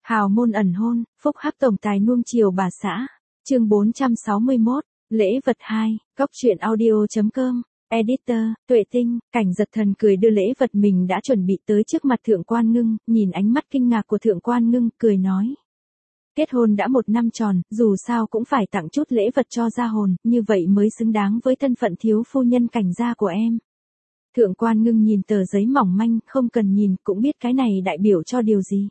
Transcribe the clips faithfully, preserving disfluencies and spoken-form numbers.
Hào môn ẩn hôn, phúc hắc tổng tài nuông chiều bà xã. Chương bốn trăm sáu mươi mốt, lễ vật hai, góc truyện audio.com, editor, Tuệ Tinh. Cảnh Giật Thần cười đưa lễ vật mình đã chuẩn bị tới trước mặt Thượng Quan Ngưng, nhìn ánh mắt kinh ngạc của Thượng Quan Ngưng, cười nói. Kết hôn đã một năm tròn, dù sao cũng phải tặng chút lễ vật cho gia hồn, như vậy mới xứng đáng với thân phận thiếu phu nhân Cảnh gia của em. Thượng Quan Ngưng nhìn tờ giấy mỏng manh, không cần nhìn cũng biết cái này đại biểu cho điều gì.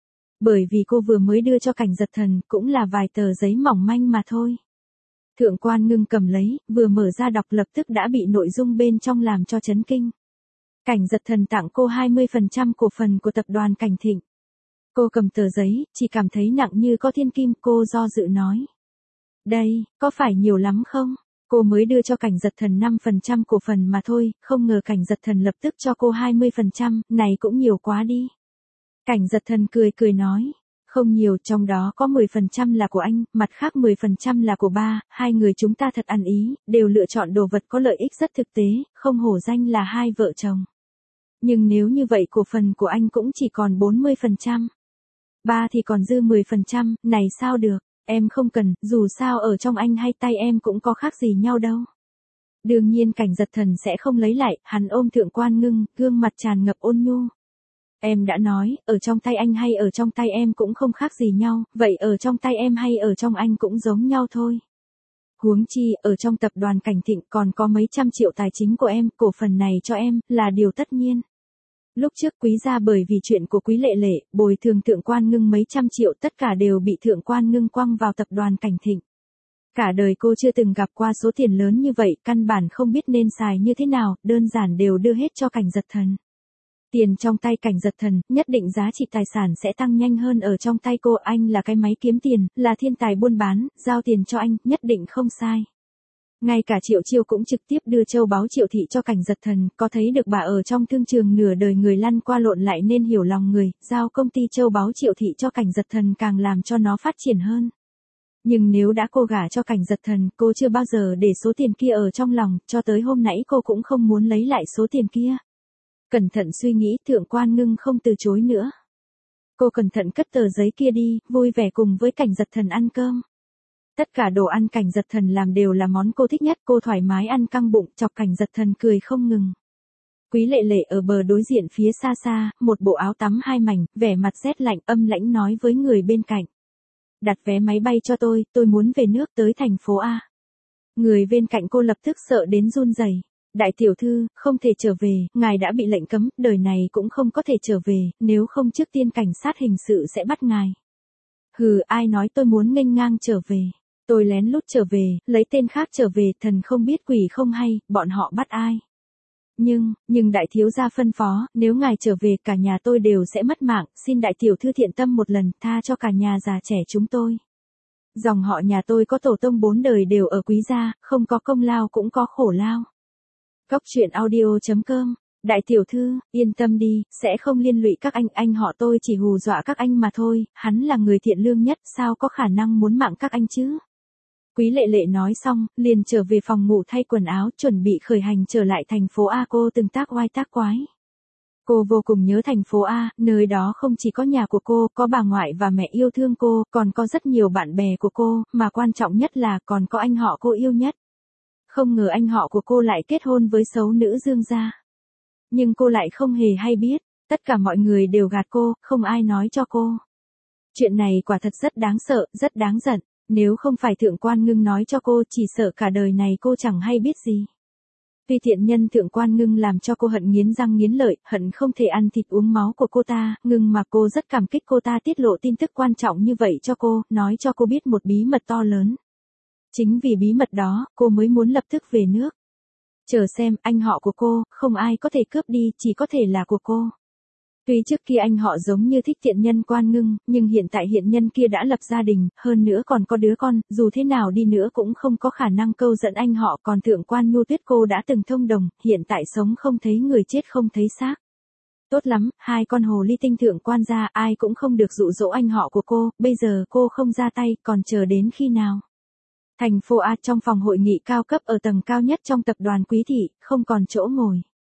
Bởi vì cô vừa mới đưa cho Cảnh Giật Thần, cũng là vài tờ giấy mỏng manh mà thôi. Thượng Quan Ngưng cầm lấy, vừa mở ra đọc lập tức đã bị nội dung bên trong làm cho chấn kinh. Cảnh Giật Thần tặng cô hai mươi phần trăm cổ phần của tập đoàn Cảnh Thịnh. Cô cầm tờ giấy, chỉ cảm thấy nặng như có thiên kim, cô do dự nói. Đây, có phải nhiều lắm không? Cô mới đưa cho Cảnh Giật Thần năm phần trăm cổ phần mà thôi, không ngờ Cảnh Giật Thần lập tức cho cô hai mươi phần trăm, này cũng nhiều quá đi. Cảnh Giật Thần cười cười nói, không nhiều, trong đó có mười phần trăm là của anh, mặt khác mười phần trăm là của ba, hai người chúng ta thật ăn ý, đều lựa chọn đồ vật có lợi ích rất thực tế, không hổ danh là hai vợ chồng. Nhưng nếu như vậy cổ phần của anh cũng chỉ còn bốn mươi phần trăm. Ba thì còn dư mười phần trăm, này sao được, em không cần, dù sao ở trong anh hay tay em cũng có khác gì nhau đâu. Đương nhiên Cảnh Giật Thần sẽ không lấy lại, hắn ôm Thượng Quan Ngưng, gương mặt tràn ngập ôn nhu. Em đã nói, ở trong tay anh hay ở trong tay em cũng không khác gì nhau, vậy ở trong tay em hay ở trong anh cũng giống nhau thôi. Huống chi, ở trong tập đoàn Cảnh Thịnh còn có mấy trăm triệu tài chính của em, cổ phần này cho em, là điều tất nhiên. Lúc trước Quý gia bởi vì chuyện của Quý Lệ Lệ, bồi thường Thượng Quan Ngưng mấy trăm triệu tất cả đều bị Thượng Quan Ngưng quăng vào tập đoàn Cảnh Thịnh. Cả đời cô chưa từng gặp qua số tiền lớn như vậy, căn bản không biết nên xài như thế nào, đơn giản đều đưa hết cho Cảnh Giật Thần. Tiền trong tay Cảnh Giật Thần, nhất định giá trị tài sản sẽ tăng nhanh hơn ở trong tay cô, anh là cái máy kiếm tiền, là thiên tài buôn bán, giao tiền cho anh, nhất định không sai. Ngay cả Triệu Chiêu cũng trực tiếp đưa châu báu Triệu thị cho Cảnh Giật Thần, có thấy được bà ở trong thương trường nửa đời người lăn qua lộn lại nên hiểu lòng người, giao công ty châu báu Triệu thị cho Cảnh Giật Thần càng làm cho nó phát triển hơn. Nhưng nếu đã cô gả cho Cảnh Giật Thần, cô chưa bao giờ để số tiền kia ở trong lòng, cho tới hôm nãy cô cũng không muốn lấy lại số tiền kia. Cẩn thận suy nghĩ, Thượng Quan Ngưng không từ chối nữa. Cô cẩn thận cất tờ giấy kia đi, vui vẻ cùng với Cảnh Giật Thần ăn cơm. Tất cả đồ ăn Cảnh Giật Thần làm đều là món cô thích nhất, cô thoải mái ăn căng bụng, chọc Cảnh Giật Thần cười không ngừng. Quý Lệ Lệ ở bờ đối diện phía xa xa, một bộ áo tắm hai mảnh, vẻ mặt rét lạnh, âm lãnh nói với người bên cạnh. Đặt vé máy bay cho tôi, tôi muốn về nước tới thành phố A. Người bên cạnh cô lập tức sợ đến run rẩy. Đại tiểu thư, không thể trở về, ngài đã bị lệnh cấm, đời này cũng không có thể trở về, nếu không trước tiên cảnh sát hình sự sẽ bắt ngài. Hừ, ai nói tôi muốn nghênh ngang trở về. Tôi lén lút trở về, lấy tên khác trở về, thần không biết quỷ không hay, bọn họ bắt ai. Nhưng, nhưng đại thiếu gia phân phó, nếu ngài trở về cả nhà tôi đều sẽ mất mạng, xin đại tiểu thư thiện tâm một lần, tha cho cả nhà già trẻ chúng tôi. Dòng họ nhà tôi có tổ tông bốn đời đều ở Quý gia, không có công lao cũng có khổ lao. Góc truyện audio.com, đại tiểu thư, yên tâm đi, sẽ không liên lụy các anh, anh họ tôi chỉ hù dọa các anh mà thôi, hắn là người thiện lương nhất, sao có khả năng muốn mạng các anh chứ. Quý Lệ Lệ nói xong, liền trở về phòng ngủ thay quần áo, chuẩn bị khởi hành trở lại thành phố A. Cô từng tác oai tác quái. Cô vô cùng nhớ thành phố A, nơi đó không chỉ có nhà của cô, có bà ngoại và mẹ yêu thương cô, còn có rất nhiều bạn bè của cô, mà quan trọng nhất là còn có anh họ cô yêu nhất. Không ngờ anh họ của cô lại kết hôn với xấu nữ Dương gia. Nhưng cô lại không hề hay biết, tất cả mọi người đều gạt cô, không ai nói cho cô. Chuyện này quả thật rất đáng sợ, rất đáng giận, nếu không phải Thượng Quan Ngưng nói cho cô, chỉ sợ cả đời này cô chẳng hay biết gì. Vì tiện nhân Thượng Quan Ngưng làm cho cô hận nghiến răng nghiến lợi, hận không thể ăn thịt uống máu của cô ta, Ngưng mà cô rất cảm kích cô ta tiết lộ tin tức quan trọng như vậy cho cô, nói cho cô biết một bí mật to lớn. Chính vì bí mật đó, cô mới muốn lập tức về nước. Chờ xem, anh họ của cô, không ai có thể cướp đi, chỉ có thể là của cô. Tuy trước kia anh họ giống như thích tiện nhân Quan Ngưng, nhưng hiện tại hiện nhân kia đã lập gia đình, hơn nữa còn có đứa con, dù thế nào đi nữa cũng không có khả năng câu dẫn anh họ, còn Thượng Quan Nhu Tuyết cô đã từng thông đồng, hiện tại sống không thấy người chết không thấy xác. Tốt lắm, hai con hồ ly tinh Thượng Quan gia ai cũng không được dụ dỗ anh họ của cô, bây giờ cô không ra tay, còn chờ đến khi nào. Thành phố A, trong phòng hội nghị cao cấp ở tầng cao nhất trong tập đoàn Quý thị, không còn chỗ ngồi.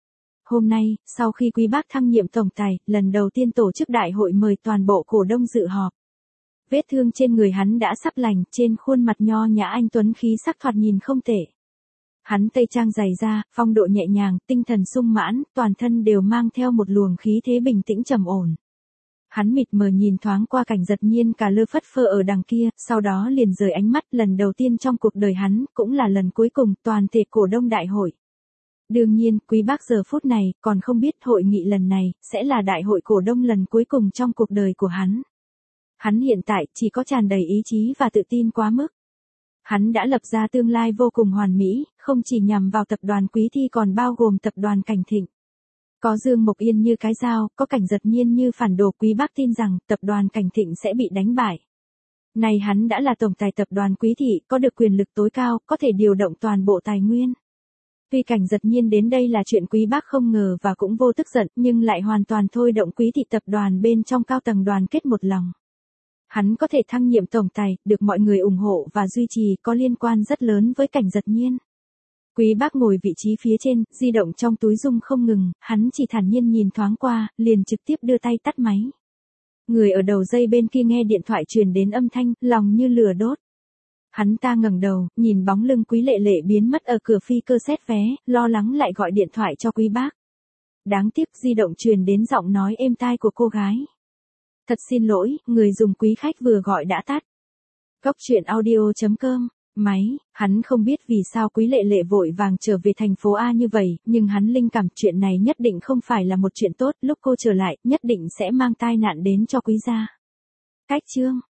hôm nay, sau khi Quý Bác thăng nhiệm tổng tài, lần đầu tiên tổ chức đại hội mời toàn bộ cổ đông dự họp. Vết thương trên người hắn đã sắp lành, trên khuôn mặt nho nhã anh tuấn khí sắc thoạt nhìn không tệ. Hắn tây trang dày da, phong độ nhẹ nhàng, tinh thần sung mãn, toàn thân đều mang theo một luồng khí thế bình tĩnh trầm ổn. Hắn mịt mờ nhìn thoáng qua Cảnh Giật Nhiên cả lơ phất phơ ở đằng kia, sau đó liền rời ánh mắt, lần đầu tiên trong cuộc đời hắn, cũng là lần cuối cùng, toàn thể cổ đông đại hội. Đương nhiên, Quý Bác giờ phút này, còn không biết hội nghị lần này, sẽ là đại hội cổ đông lần cuối cùng trong cuộc đời của hắn. Hắn hiện tại, chỉ có tràn đầy ý chí và tự tin quá mức. Hắn đã lập ra tương lai vô cùng hoàn mỹ, không chỉ nhằm vào tập đoàn Quý Thi còn bao gồm tập đoàn Cảnh Thịnh. Có Dương Mộc Yên như cái dao, có Cảnh Giật Nhiên như phản đồ, Quý Bác tin rằng tập đoàn Cảnh Thịnh sẽ bị đánh bại. Này hắn đã là tổng tài tập đoàn Quý Thị, có được quyền lực tối cao, có thể điều động toàn bộ tài nguyên. Tuy Cảnh Giật Nhiên đến đây là chuyện Quý Bác không ngờ và cũng vô tức giận, nhưng lại hoàn toàn thôi động Quý Thị tập đoàn bên trong cao tầng đoàn kết một lòng. Hắn có thể thăng nhiệm tổng tài, được mọi người ủng hộ và duy trì, có liên quan rất lớn với Cảnh Giật Nhiên. Quý Bác ngồi vị trí phía trên, di động trong túi rung không ngừng, hắn chỉ thản nhiên nhìn thoáng qua, liền trực tiếp đưa tay tắt máy. Người ở đầu dây bên kia nghe điện thoại truyền đến âm thanh, lòng như lửa đốt. Hắn ta ngẩng đầu, nhìn bóng lưng Quý Lệ Lệ biến mất ở cửa phi cơ xét vé, lo lắng lại gọi điện thoại cho Quý Bác. Đáng tiếc di động truyền đến giọng nói êm tai của cô gái. Thật xin lỗi, người dùng quý khách vừa gọi đã tắt. Góc truyện audio chấm com, máy, hắn không biết vì sao Quý Lệ Lệ vội vàng trở về thành phố A như vậy, nhưng hắn linh cảm chuyện này nhất định không phải là một chuyện tốt, lúc cô trở lại, nhất định sẽ mang tai nạn đến cho Quý gia. Cách chương